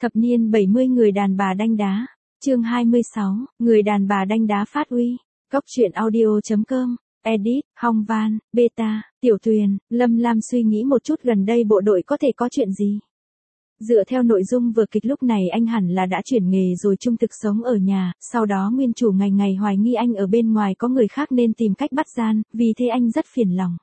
Thập niên 70 người đàn bà đanh đá. Chương 26, người đàn bà đanh đá phát uy. Góc truyện audio.com. Edit, Hong Van, Beta, Tiểu Tuyền, Lâm Lam suy nghĩ một chút gần đây bộ đội có thể có chuyện gì. Dựa theo nội dung vở kịch lúc này anh hẳn là đã chuyển nghề rồi trung thực sống ở nhà, sau đó nguyên chủ ngày ngày hoài nghi anh ở bên ngoài có người khác nên tìm cách bắt gian, vì thế anh rất phiền lòng.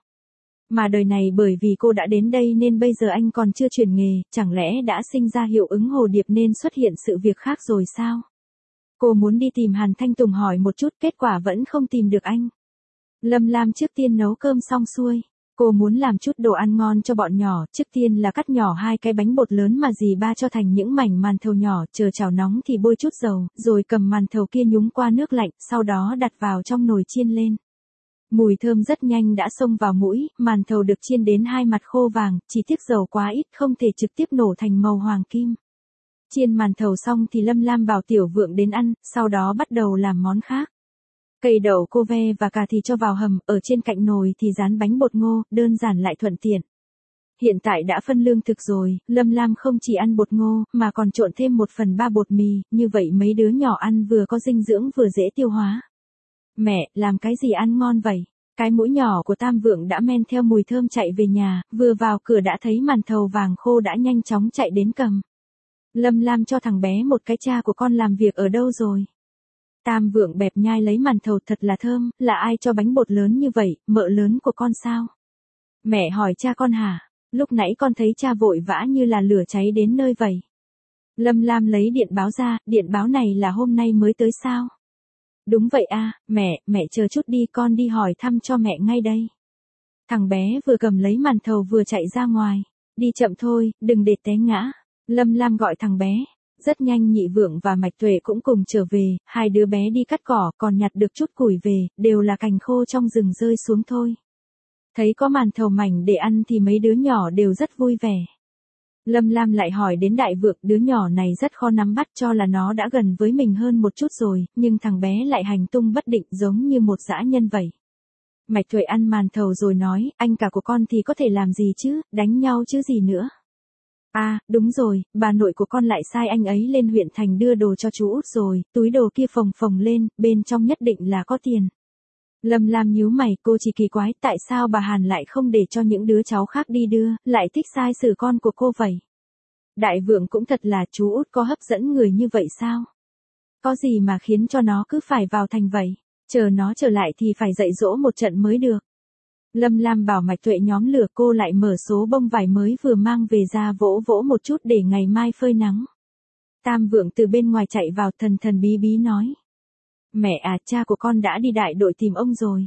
Mà đời này bởi vì cô đã đến đây nên bây giờ anh còn chưa chuyển nghề, chẳng lẽ đã sinh ra hiệu ứng hồ điệp nên xuất hiện sự việc khác rồi sao? Cô muốn đi tìm Hàn Thanh Tùng hỏi một chút, kết quả vẫn không tìm được anh. Lâm Lam trước tiên nấu cơm xong xuôi. Cô muốn làm chút đồ ăn ngon cho bọn nhỏ, trước tiên là cắt nhỏ 2 cái bánh bột lớn mà dì ba cho thành những mảnh màn thầu nhỏ, chờ chảo nóng thì bôi chút dầu, rồi cầm màn thầu kia nhúng qua nước lạnh, sau đó đặt vào trong nồi chiên lên. Mùi thơm rất nhanh đã xông vào mũi, màn thầu được chiên đến 2 mặt khô vàng, chỉ tiếc dầu quá ít không thể trực tiếp nổ thành màu hoàng kim. Chiên màn thầu xong thì Lâm Lam bảo Tiểu Vượng đến ăn, sau đó bắt đầu làm món khác. Cây đậu cô ve và cà thì cho vào hầm, ở trên cạnh nồi thì rán bánh bột ngô, đơn giản lại thuận tiện. Hiện tại đã phân lương thực rồi, Lâm Lam không chỉ ăn bột ngô, mà còn trộn thêm 1/3 bột mì, như vậy mấy đứa nhỏ ăn vừa có dinh dưỡng vừa dễ tiêu hóa. Mẹ, làm cái gì ăn ngon vậy? Cái mũi nhỏ của Tam Vượng đã men theo mùi thơm chạy về nhà, vừa vào cửa đã thấy màn thầu vàng khô đã nhanh chóng chạy đến cầm. Lâm Lam cho thằng bé một cái, cha của con làm việc ở đâu rồi? Tam Vượng bẹp nhai lấy màn thầu, thật là thơm, là ai cho bánh bột lớn như vậy, mợ lớn của con sao? Mẹ hỏi cha con hả? Lúc nãy con thấy cha vội vã như là lửa cháy đến nơi vậy. Lâm Lam lấy điện báo ra, điện báo này là hôm nay mới tới sao? Đúng vậy à, mẹ chờ chút đi, con đi hỏi thăm cho mẹ ngay đây. Thằng bé vừa cầm lấy màn thầu vừa chạy ra ngoài. Đi chậm thôi, đừng để té ngã. Lâm Lam gọi thằng bé. Rất nhanh Nhị Vượng và Mạch Tuệ cũng cùng trở về, hai đứa bé đi cắt cỏ còn nhặt được chút củi về, đều là cành khô trong rừng rơi xuống thôi. Thấy có màn thầu mảnh để ăn thì mấy đứa nhỏ đều rất vui vẻ. Lâm Lam lại hỏi đến Đại Vượng, đứa nhỏ này rất khó nắm bắt, cho là nó đã gần với mình hơn một chút rồi, nhưng thằng bé lại hành tung bất định giống như một dã nhân vậy. Mạch Tuệ ăn màn thầu rồi nói, anh cả của con thì có thể làm gì chứ, đánh nhau chứ gì nữa. À, đúng rồi, bà nội của con lại sai anh ấy lên huyện thành đưa đồ cho chú út rồi, túi đồ kia phồng phồng lên, bên trong nhất định là có tiền. Lâm Lam nhíu mày, cô chỉ kỳ quái tại sao bà Hàn lại không để cho những đứa cháu khác đi đưa, lại thích sai xử con của cô vậy. Đại Vượng cũng thật là, chú út có hấp dẫn người như vậy sao? Có gì mà khiến cho nó cứ phải vào thành vậy, chờ nó trở lại thì phải dạy dỗ một trận mới được. Lâm Lam bảo Mạch Tuệ nhóm lửa, cô lại mở số bông vải mới vừa mang về ra vỗ vỗ một chút để ngày mai phơi nắng. Tam Vượng từ bên ngoài chạy vào, thần thần bí bí nói. Mẹ à, cha của con đã đi đại đội tìm ông rồi.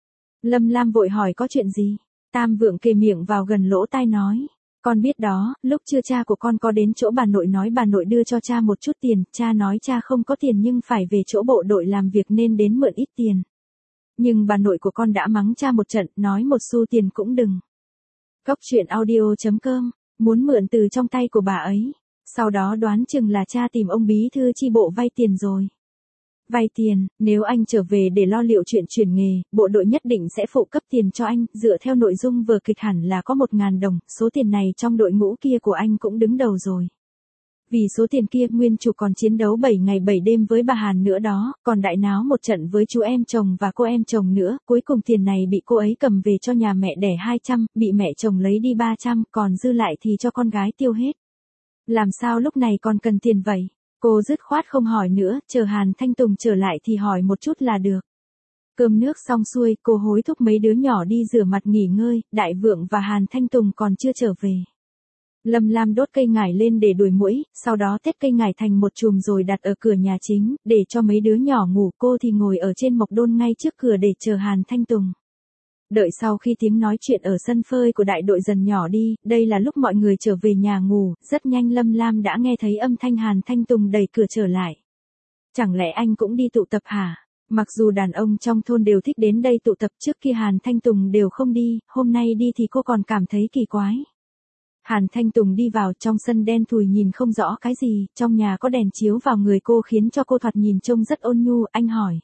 Lâm Lam vội hỏi có chuyện gì. Tam Vượng kề miệng vào gần lỗ tai nói. Con biết đó, lúc trưa cha của con có đến chỗ bà nội nói bà nội đưa cho cha một chút tiền, cha nói cha không có tiền nhưng phải về chỗ bộ đội làm việc nên đến mượn ít tiền. Nhưng bà nội của con đã mắng cha một trận, nói một xu tiền cũng đừng. Góc truyện audio.com, muốn mượn từ trong tay của bà ấy. Sau đó đoán chừng là cha tìm ông bí thư chi bộ vay tiền rồi. Vay tiền, nếu anh trở về để lo liệu chuyện chuyển nghề, bộ đội nhất định sẽ phụ cấp tiền cho anh, dựa theo nội dung vở kịch hẳn là có 1.000 đồng, số tiền này trong đội ngũ kia của anh cũng đứng đầu rồi. Vì số tiền kia nguyên chủ còn chiến đấu 7 ngày 7 đêm với bà Hàn nữa đó, còn đại náo một trận với chú em chồng và cô em chồng nữa, cuối cùng tiền này bị cô ấy cầm về cho nhà mẹ đẻ 200, bị mẹ chồng lấy đi 300, còn dư lại thì cho con gái tiêu hết. Làm sao lúc này còn cần tiền vậy? Cô dứt khoát không hỏi nữa, chờ Hàn Thanh Tùng trở lại thì hỏi một chút là được. Cơm nước xong xuôi, cô hối thúc mấy đứa nhỏ đi rửa mặt nghỉ ngơi, Đại Vượng và Hàn Thanh Tùng còn chưa trở về. Lâm Lam đốt cây ngải lên để đuổi muỗi, sau đó tết cây ngải thành một chùm rồi đặt ở cửa nhà chính, để cho mấy đứa nhỏ ngủ, cô thì ngồi ở trên mộc đôn ngay trước cửa để chờ Hàn Thanh Tùng. Đợi sau khi tiếng nói chuyện ở sân phơi của đại đội dần nhỏ đi, đây là lúc mọi người trở về nhà ngủ, rất nhanh Lâm Lam đã nghe thấy âm thanh Hàn Thanh Tùng đẩy cửa trở lại. Chẳng lẽ anh cũng đi tụ tập hả? Mặc dù đàn ông trong thôn đều thích đến đây tụ tập, trước kia Hàn Thanh Tùng đều không đi, hôm nay đi thì cô còn cảm thấy kỳ quái. Hàn Thanh Tùng đi vào, trong sân đen thùi nhìn không rõ cái gì, trong nhà có đèn chiếu vào người cô khiến cho cô thoạt nhìn trông rất ôn nhu, anh hỏi.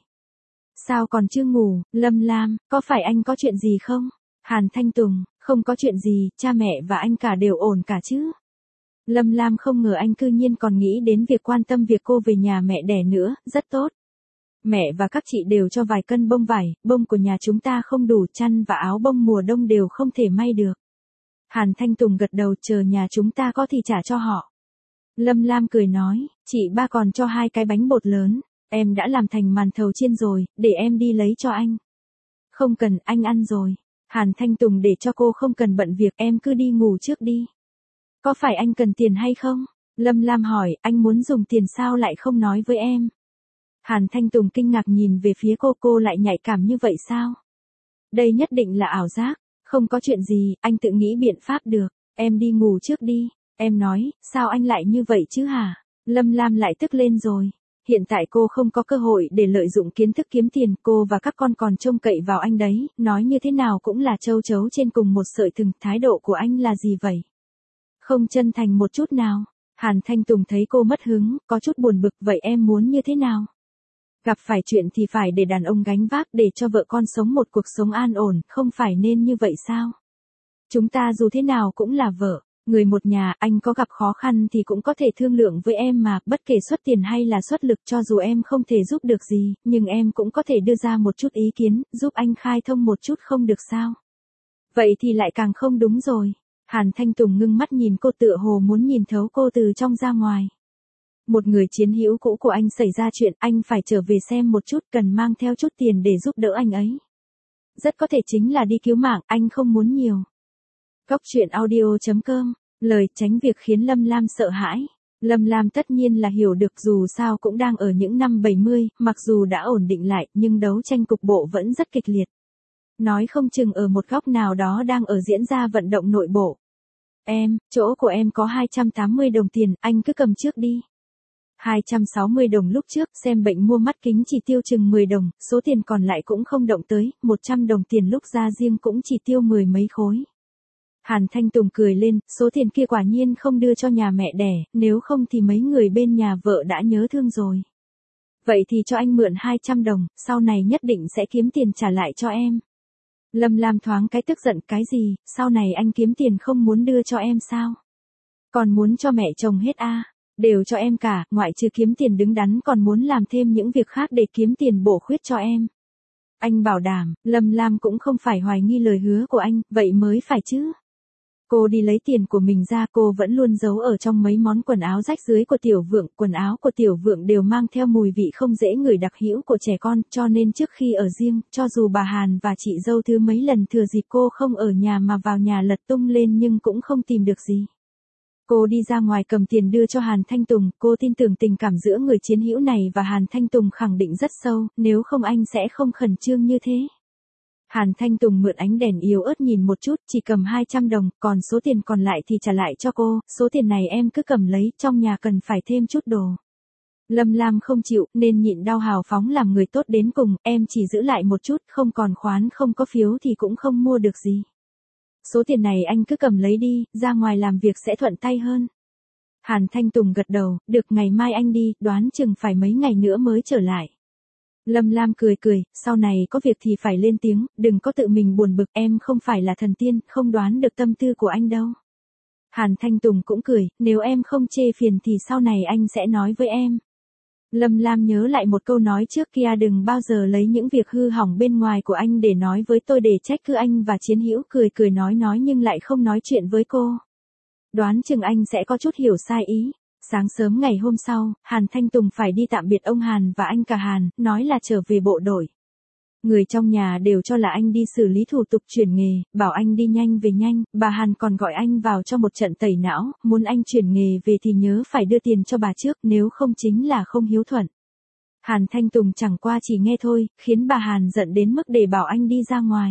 Sao còn chưa ngủ, Lâm Lam, có phải anh có chuyện gì không? Hàn Thanh Tùng, không có chuyện gì, cha mẹ và anh cả đều ổn cả chứ? Lâm Lam không ngờ anh cư nhiên còn nghĩ đến việc quan tâm việc cô về nhà mẹ đẻ nữa, rất tốt. Mẹ và các chị đều cho vài cân bông vải, bông của nhà chúng ta không đủ, chăn và áo bông mùa đông đều không thể may được. Hàn Thanh Tùng gật đầu, chờ nhà chúng ta có thì trả cho họ. Lâm Lam cười nói, chị ba còn cho 2 cái bánh bột lớn, em đã làm thành màn thầu chiên rồi, để em đi lấy cho anh. Không cần, anh ăn rồi. Hàn Thanh Tùng để cho cô không cần bận việc, em cứ đi ngủ trước đi. Có phải anh cần tiền hay không? Lâm Lam hỏi, anh muốn dùng tiền sao lại không nói với em? Hàn Thanh Tùng kinh ngạc nhìn về phía cô lại nhạy cảm như vậy sao? Đây nhất định là ảo giác, không có chuyện gì, anh tự nghĩ biện pháp được, em đi ngủ trước đi. Em nói, sao anh lại như vậy chứ hả? Lâm Lam lại tức lên rồi. Hiện tại cô không có cơ hội để lợi dụng kiến thức kiếm tiền, cô và các con còn trông cậy vào anh đấy, nói như thế nào cũng là châu chấu trên cùng một sợi thừng, thái độ của anh là gì vậy? Không chân thành một chút nào. Hàn Thanh Tùng thấy cô mất hứng, có chút buồn bực, vậy em muốn như thế nào? Gặp phải chuyện thì phải để đàn ông gánh vác để cho vợ con sống một cuộc sống an ổn, không phải nên như vậy sao? Chúng ta dù thế nào cũng là vợ, người một nhà, anh có gặp khó khăn thì cũng có thể thương lượng với em mà, bất kể xuất tiền hay là xuất lực, cho dù em không thể giúp được gì, nhưng em cũng có thể đưa ra một chút ý kiến, giúp anh khai thông một chút không được sao? Vậy thì lại càng không đúng rồi. Hàn Thanh Tùng ngưng mắt nhìn cô, tựa hồ muốn nhìn thấu cô từ trong ra ngoài. Một người chiến hữu cũ của anh xảy ra chuyện, anh phải trở về xem một chút, cần mang theo chút tiền để giúp đỡ anh ấy. Rất có thể chính là đi cứu mạng, anh không muốn nhiều. Góc truyện audio.com, lời tránh việc khiến Lâm Lam sợ hãi. Lâm Lam tất nhiên là hiểu được, dù sao cũng đang ở những năm 70, mặc dù đã ổn định lại, nhưng đấu tranh cục bộ vẫn rất kịch liệt. Nói không chừng ở một góc nào đó đang ở diễn ra vận động nội bộ. Em, chỗ của em có 280 đồng tiền, anh cứ cầm trước đi. 260 đồng lúc trước, xem bệnh mua mắt kính chỉ tiêu chừng 10 đồng, số tiền còn lại cũng không động tới, 100 đồng tiền lúc ra riêng cũng chỉ tiêu 10 mấy khối. Hàn Thanh Tùng cười lên, số tiền kia quả nhiên không đưa cho nhà mẹ đẻ, nếu không thì mấy người bên nhà vợ đã nhớ thương rồi. Vậy thì cho anh mượn 200 đồng, sau này nhất định sẽ kiếm tiền trả lại cho em. Lâm Lam thoáng cái tức giận, cái gì, sau này anh kiếm tiền không muốn đưa cho em sao? Còn muốn cho mẹ chồng hết à? Đều cho em cả, ngoại trừ kiếm tiền đứng đắn còn muốn làm thêm những việc khác để kiếm tiền bổ khuyết cho em. Anh bảo đảm, Lâm Lam cũng không phải hoài nghi lời hứa của anh, vậy mới phải chứ. Cô đi lấy tiền của mình ra, cô vẫn luôn giấu ở trong mấy món quần áo rách rưới của Tiểu Vượng, quần áo của Tiểu Vượng đều mang theo mùi vị không dễ ngửi đặc hữu của trẻ con, cho nên trước khi ở riêng, cho dù bà Hàn và chị dâu thứ mấy lần thừa dịp cô không ở nhà mà vào nhà lật tung lên nhưng cũng không tìm được gì. Cô đi ra ngoài cầm tiền đưa cho Hàn Thanh Tùng, cô tin tưởng tình cảm giữa người chiến hữu này và Hàn Thanh Tùng khẳng định rất sâu, nếu không anh sẽ không khẩn trương như thế. Hàn Thanh Tùng mượn ánh đèn yếu ớt nhìn một chút, chỉ cầm 200 đồng, còn số tiền còn lại thì trả lại cho cô, số tiền này em cứ cầm lấy, trong nhà cần phải thêm chút đồ. Lâm Lam không chịu, nên nhịn đau hào phóng làm người tốt đến cùng, em chỉ giữ lại một chút, không còn khoán không có phiếu thì cũng không mua được gì. Số tiền này anh cứ cầm lấy đi, ra ngoài làm việc sẽ thuận tay hơn. Hàn Thanh Tùng gật đầu, được, ngày mai anh đi, đoán chừng phải mấy ngày nữa mới trở lại. Lâm Lam cười cười, sau này có việc thì phải lên tiếng, đừng có tự mình buồn bực, em không phải là thần tiên, không đoán được tâm tư của anh đâu. Hàn Thanh Tùng cũng cười, nếu em không chê phiền thì sau này anh sẽ nói với em. Lâm Lam nhớ lại một câu nói trước kia, đừng bao giờ lấy những việc hư hỏng bên ngoài của anh để nói với tôi, để trách cứ anh, và chiến hữu cười cười nói nhưng lại không nói chuyện với cô. Đoán chừng anh sẽ có chút hiểu sai ý. Sáng sớm ngày hôm sau, Hàn Thanh Tùng phải đi tạm biệt ông Hàn và anh cả Hàn, nói là trở về bộ đội. Người trong nhà đều cho là anh đi xử lý thủ tục chuyển nghề, bảo anh đi nhanh về nhanh, bà Hàn còn gọi anh vào cho một trận tẩy não, muốn anh chuyển nghề về thì nhớ phải đưa tiền cho bà trước, nếu không chính là không hiếu thuận. Hàn Thanh Tùng chẳng qua chỉ nghe thôi, khiến bà Hàn giận đến mức để bảo anh đi ra ngoài.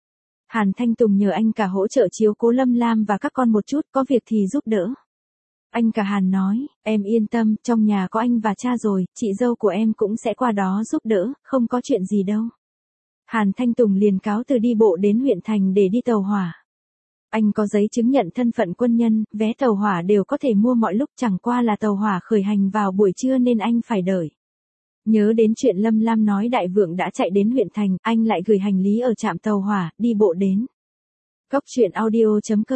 Hàn Thanh Tùng nhờ anh cả hỗ trợ chiếu cố Lâm Lam và các con một chút, có việc thì giúp đỡ. Anh cả Hàn nói, em yên tâm, trong nhà có anh và cha rồi, chị dâu của em cũng sẽ qua đó giúp đỡ, không có chuyện gì đâu. Hàn Thanh Tùng liền cáo từ đi bộ đến huyện thành để đi tàu hỏa. Anh có giấy chứng nhận thân phận quân nhân, vé tàu hỏa đều có thể mua mọi lúc, chẳng qua là tàu hỏa khởi hành vào buổi trưa nên anh phải đợi. Nhớ đến chuyện Lâm Lam nói Đại Vượng đã chạy đến huyện thành, anh lại gửi hành lý ở trạm tàu hỏa, đi bộ đến. Góc truyện audio.com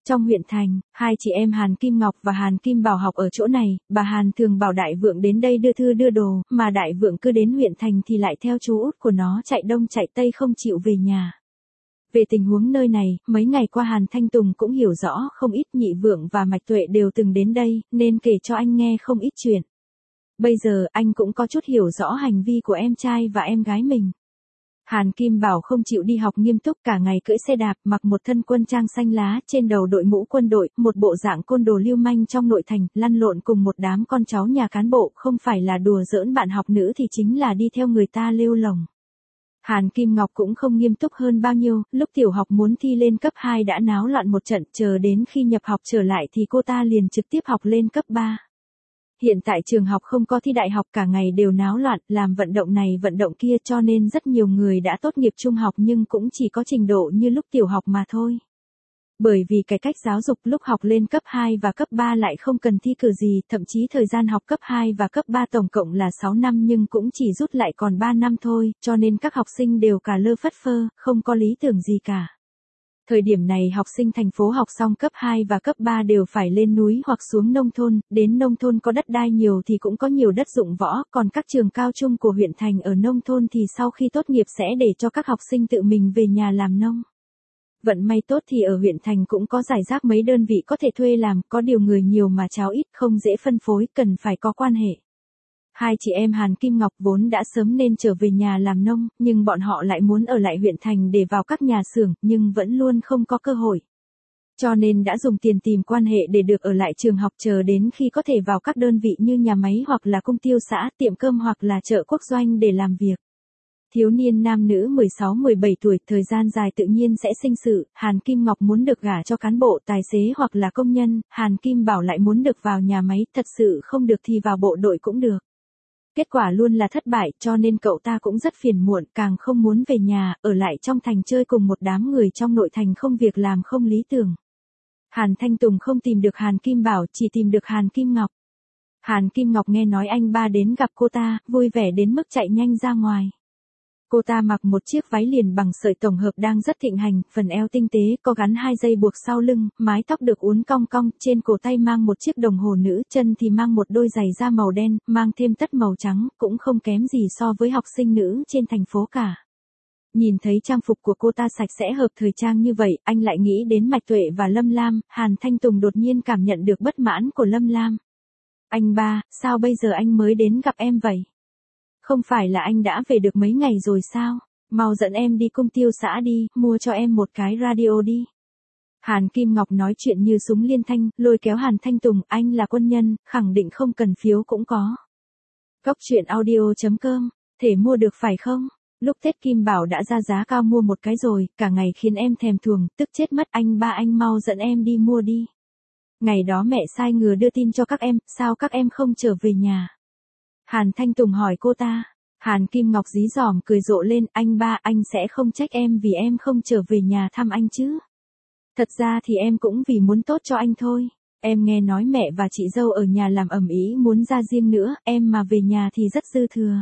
Trong huyện thành, hai chị em Hàn Kim Ngọc và Hàn Kim Bảo học ở chỗ này, bà Hàn thường bảo Đại Vượng đến đây đưa thư đưa đồ, mà Đại Vượng cứ đến huyện thành thì lại theo chú út của nó chạy đông chạy tây không chịu về nhà. Về tình huống nơi này, mấy ngày qua Hàn Thanh Tùng cũng hiểu rõ không ít, Nhị Vượng và Mạch Tuệ đều từng đến đây, nên kể cho anh nghe không ít chuyện. Bây giờ anh cũng có chút hiểu rõ hành vi của em trai và em gái mình. Hàn Kim Bảo không chịu đi học nghiêm túc, cả ngày cưỡi xe đạp, mặc một thân quân trang xanh lá, trên đầu đội mũ quân đội, một bộ dạng côn đồ lưu manh trong nội thành, lăn lộn cùng một đám con cháu nhà cán bộ, không phải là đùa giỡn bạn học nữ thì chính là đi theo người ta lêu lồng. Hàn Kim Ngọc cũng không nghiêm túc hơn bao nhiêu, lúc tiểu học muốn thi lên cấp 2 đã náo loạn một trận, chờ đến khi nhập học trở lại thì cô ta liền trực tiếp học lên cấp 3. Hiện tại trường học không có thi đại học, cả ngày đều náo loạn, làm vận động này vận động kia, cho nên rất nhiều người đã tốt nghiệp trung học nhưng cũng chỉ có trình độ như lúc tiểu học mà thôi. Bởi vì cải cách giáo dục, lúc học lên cấp 2 và cấp 3 lại không cần thi cử gì, thậm chí thời gian học cấp 2 và cấp 3 tổng cộng là 6 năm nhưng cũng chỉ rút lại còn 3 năm thôi, cho nên các học sinh đều cả lơ phất phơ, không có lý tưởng gì cả. Thời điểm này học sinh thành phố học xong cấp 2 và cấp 3 đều phải lên núi hoặc xuống nông thôn, đến nông thôn có đất đai nhiều thì cũng có nhiều đất dụng võ, còn các trường cao trung của huyện thành ở nông thôn thì sau khi tốt nghiệp sẽ để cho các học sinh tự mình về nhà làm nông. Vận may tốt thì ở huyện thành cũng có rải rác mấy đơn vị có thể thuê làm, có điều người nhiều mà cháo ít, không dễ phân phối, cần phải có quan hệ. Hai chị em Hàn Kim Ngọc vốn đã sớm nên trở về nhà làm nông, nhưng bọn họ lại muốn ở lại huyện thành để vào các nhà xưởng, nhưng vẫn luôn không có cơ hội. Cho nên đã dùng tiền tìm quan hệ để được ở lại trường học, chờ đến khi có thể vào các đơn vị như nhà máy hoặc là công tiêu xã, tiệm cơm hoặc là chợ quốc doanh để làm việc. Thiếu niên nam nữ 16-17 tuổi, thời gian dài tự nhiên sẽ sinh sự, Hàn Kim Ngọc muốn được gả cho cán bộ, tài xế hoặc là công nhân, Hàn Kim Bảo lại muốn được vào nhà máy, thật sự không được thì vào bộ đội cũng được. Kết quả luôn là thất bại, cho nên cậu ta cũng rất phiền muộn, càng không muốn về nhà, ở lại trong thành chơi cùng một đám người trong nội thành không việc làm không lý tưởng. Hàn Thanh Tùng không tìm được Hàn Kim Bảo, chỉ tìm được Hàn Kim Ngọc. Hàn Kim Ngọc nghe nói anh ba đến gặp cô ta, vui vẻ đến mức chạy nhanh ra ngoài. Cô ta mặc một chiếc váy liền bằng sợi tổng hợp đang rất thịnh hành, phần eo tinh tế, có gắn 2 dây buộc sau lưng, mái tóc được uốn cong cong, trên cổ tay mang một chiếc đồng hồ nữ, chân thì mang một đôi giày da màu đen, mang thêm tất màu trắng, cũng không kém gì so với học sinh nữ trên thành phố cả. Nhìn thấy trang phục của cô ta sạch sẽ hợp thời trang như vậy, anh lại nghĩ đến Mạch Tuệ và Lâm Lam, Hàn Thanh Tùng đột nhiên cảm nhận được bất mãn của Lâm Lam. Anh ba, sao bây giờ anh mới đến gặp em vậy? Không phải là anh đã về được mấy ngày rồi sao? Mau dẫn em đi công tiêu xã đi, mua cho em một cái radio đi. Hàn Kim Ngọc nói chuyện như súng liên thanh, lôi kéo Hàn Thanh Tùng, anh là quân nhân, khẳng định không cần phiếu cũng có. Góc truyện audio.com, thể mua được phải không? Lúc Tết Kim Bảo đã ra giá cao mua một cái rồi, cả ngày khiến em thèm thuồng, tức chết mất, anh ba anh mau dẫn em đi mua đi. Ngày đó mẹ sai ngừa đưa tin cho các em, sao các em không trở về nhà? Hàn Thanh Tùng hỏi cô ta. Hàn Kim Ngọc dí dỏm cười rộ lên, anh ba anh sẽ không trách em vì em không trở về nhà thăm anh chứ. Thật ra thì em cũng vì muốn tốt cho anh thôi. Em nghe nói mẹ và chị dâu ở nhà làm ầm ĩ muốn ra riêng nữa, em mà về nhà thì rất dư thừa.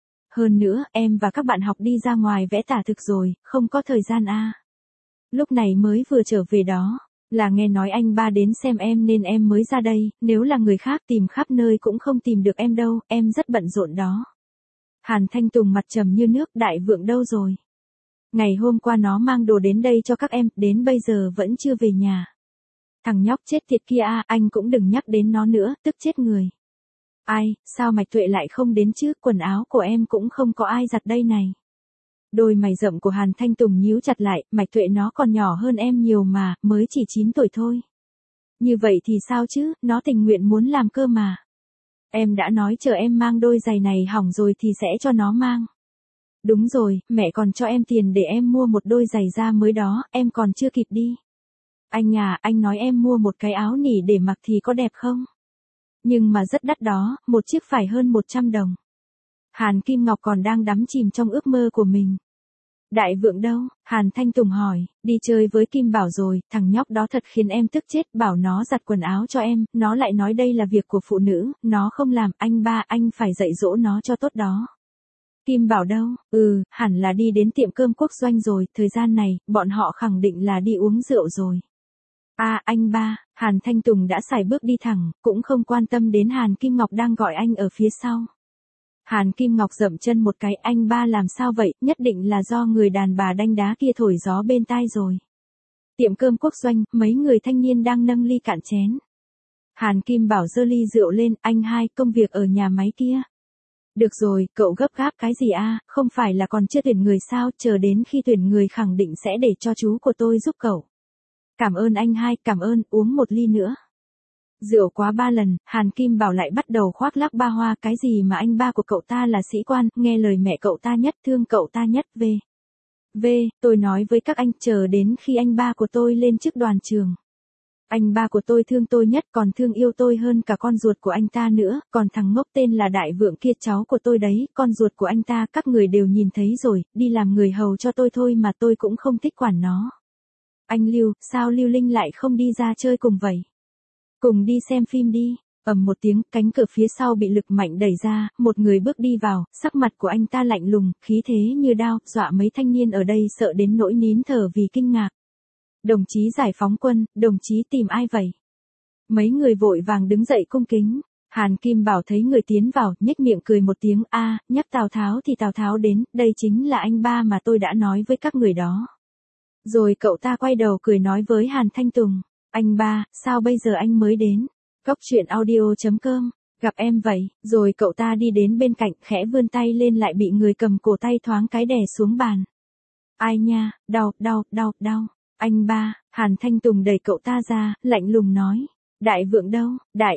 Hơn nữa, em và các bạn học đi ra ngoài vẽ tả thực rồi, không có thời gian à. Lúc này mới vừa trở về đó. Là nghe nói anh ba đến xem em nên em mới ra đây, nếu là người khác tìm khắp nơi cũng không tìm được em đâu, em rất bận rộn đó. Hàn Thanh Tùng mặt trầm như nước, Đại Vượng đâu rồi? Ngày hôm qua nó mang đồ đến đây cho các em, đến bây giờ vẫn chưa về nhà. Thằng nhóc chết tiệt kia à, anh cũng đừng nhắc đến nó nữa, tức chết người. Ai, sao Mạch Tuệ lại không đến chứ, quần áo của em cũng không có ai giặt đây này. Đôi mày rậm của Hàn Thanh Tùng nhíu chặt lại, Mạch Tuệ nó còn nhỏ hơn em nhiều mà, mới chỉ 9 tuổi thôi. Như vậy thì sao chứ, nó tình nguyện muốn làm cơ mà. Em đã nói chờ em mang đôi giày này hỏng rồi thì sẽ cho nó mang. Đúng rồi, mẹ còn cho em tiền để em mua một đôi giày da mới đó, em còn chưa kịp đi. Anh à, anh nói em mua một cái áo nỉ để mặc thì có đẹp không? Nhưng mà rất đắt đó, một chiếc phải hơn 100 đồng. Hàn Kim Ngọc còn đang đắm chìm trong ước mơ của mình. Đại Vượng đâu? Hàn Thanh Tùng hỏi, đi chơi với Kim Bảo rồi, thằng nhóc đó thật khiến em tức chết, bảo nó giặt quần áo cho em, nó lại nói đây là việc của phụ nữ, nó không làm, anh ba anh phải dạy dỗ nó cho tốt đó. Kim Bảo đâu? Hẳn là đi đến tiệm cơm quốc doanh rồi, thời gian này, bọn họ khẳng định là đi uống rượu rồi. Anh ba, Hàn Thanh Tùng đã sải bước đi thẳng, cũng không quan tâm đến Hàn Kim Ngọc đang gọi anh ở phía sau. Hàn Kim Ngọc dậm chân một cái, anh ba làm sao vậy, nhất định là do người đàn bà đanh đá kia thổi gió bên tai rồi. Tiệm cơm quốc doanh, mấy người thanh niên đang nâng ly cạn chén. Hàn Kim Bảo giơ ly rượu lên, anh hai, công việc ở nhà máy kia. Được rồi, cậu gấp gáp cái gì không phải là còn chưa tuyển người sao, chờ đến khi tuyển người khẳng định sẽ để cho chú của tôi giúp cậu. Cảm ơn anh hai, cảm ơn, uống một ly nữa. Rượu quá 3 lần, Hàn Kim Bảo lại bắt đầu khoác lác ba hoa, cái gì mà anh ba của cậu ta là sĩ quan, nghe lời mẹ cậu ta nhất, thương cậu ta nhất, tôi nói với các anh, chờ đến khi anh ba của tôi lên chức đoàn trường. Anh ba của tôi thương tôi nhất, còn thương yêu tôi hơn cả con ruột của anh ta nữa, còn thằng ngốc tên là Đại Vượng kia cháu của tôi đấy, con ruột của anh ta, các người đều nhìn thấy rồi, đi làm người hầu cho tôi thôi mà tôi cũng không thích quản nó. Anh Lưu, sao Lưu Linh lại không đi ra chơi cùng vậy? Cùng đi xem phim đi. Ầm một tiếng, cánh cửa phía sau bị lực mạnh đẩy ra, một người bước đi vào, sắc mặt của anh ta lạnh lùng, khí thế như đao, dọa mấy thanh niên ở đây sợ đến nỗi nín thở vì kinh ngạc. Đồng chí giải phóng quân, đồng chí tìm ai vậy? Mấy người vội vàng đứng dậy cung kính. Hàn Kim Bảo thấy người tiến vào, nhếch miệng cười một tiếng, nhắc Tào Tháo thì Tào Tháo đến, đây chính là anh ba mà tôi đã nói với các người đó. Rồi cậu ta quay đầu cười nói với Hàn Thanh Tùng, anh ba, sao bây giờ anh mới đến? Cốc truyện audio.com, gặp em vậy, rồi cậu ta đi đến bên cạnh, khẽ vươn tay lên lại bị người cầm cổ tay thoáng cái đè xuống bàn. Ai nha, đau. Anh ba, Hàn Thanh Tùng đẩy cậu ta ra, lạnh lùng nói. Đại Vượng đâu?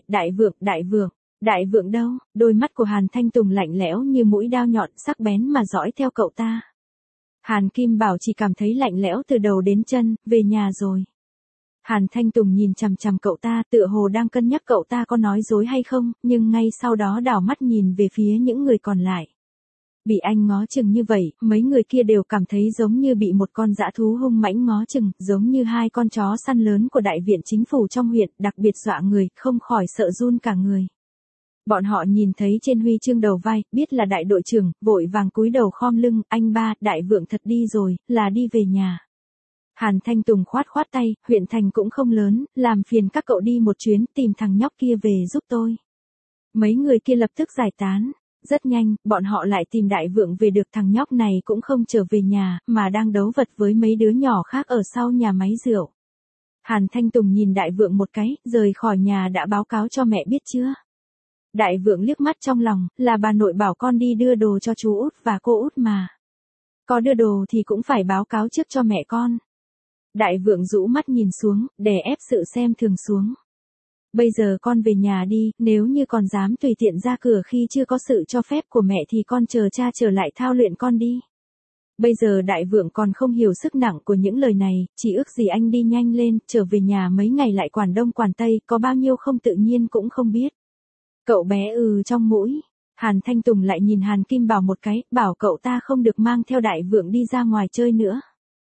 Đại Vượng đâu? Đôi mắt của Hàn Thanh Tùng lạnh lẽo như mũi dao nhọn sắc bén mà dõi theo cậu ta. Hàn Kim Bảo chỉ cảm thấy lạnh lẽo từ đầu đến chân, về nhà rồi. Hàn Thanh Tùng nhìn chằm chằm cậu ta, tựa hồ đang cân nhắc cậu ta có nói dối hay không, nhưng ngay sau đó đảo mắt nhìn về phía những người còn lại. Bị anh ngó chừng như vậy, mấy người kia đều cảm thấy giống như bị một con dã thú hung mãnh ngó chừng, giống như hai con chó săn lớn của đại viện chính phủ trong huyện, đặc biệt dọa người, không khỏi sợ run cả người. Bọn họ nhìn thấy trên huy chương đầu vai, biết là đại đội trưởng, vội vàng cúi đầu khom lưng, anh ba, Đại Vượng thật đi rồi, là đi về nhà. Hàn Thanh Tùng khoát tay, huyện thành cũng không lớn, làm phiền các cậu đi một chuyến, tìm thằng nhóc kia về giúp tôi. Mấy người kia lập tức giải tán. Rất nhanh, bọn họ lại tìm Đại Vượng về được, thằng nhóc này cũng không trở về nhà, mà đang đấu vật với mấy đứa nhỏ khác ở sau nhà máy rượu. Hàn Thanh Tùng nhìn Đại Vượng một cái, rời khỏi nhà đã báo cáo cho mẹ biết chưa? Đại Vượng liếc mắt trong lòng, là bà nội bảo con đi đưa đồ cho chú Út và cô Út mà. Có đưa đồ thì cũng phải báo cáo trước cho mẹ con. Đại Vượng rũ mắt nhìn xuống, đè ép sự xem thường xuống. Bây giờ con về nhà đi, nếu như còn dám tùy tiện ra cửa khi chưa có sự cho phép của mẹ thì con chờ cha trở lại thao luyện con đi. Bây giờ Đại Vượng còn không hiểu sức nặng của những lời này, chỉ ước gì anh đi nhanh lên, trở về nhà mấy ngày lại quản đông quản tây, có bao nhiêu không tự nhiên cũng không biết. Cậu bé trong mũi. Hàn Thanh Tùng lại nhìn Hàn Kim Bảo một cái, bảo cậu ta không được mang theo Đại Vượng đi ra ngoài chơi nữa.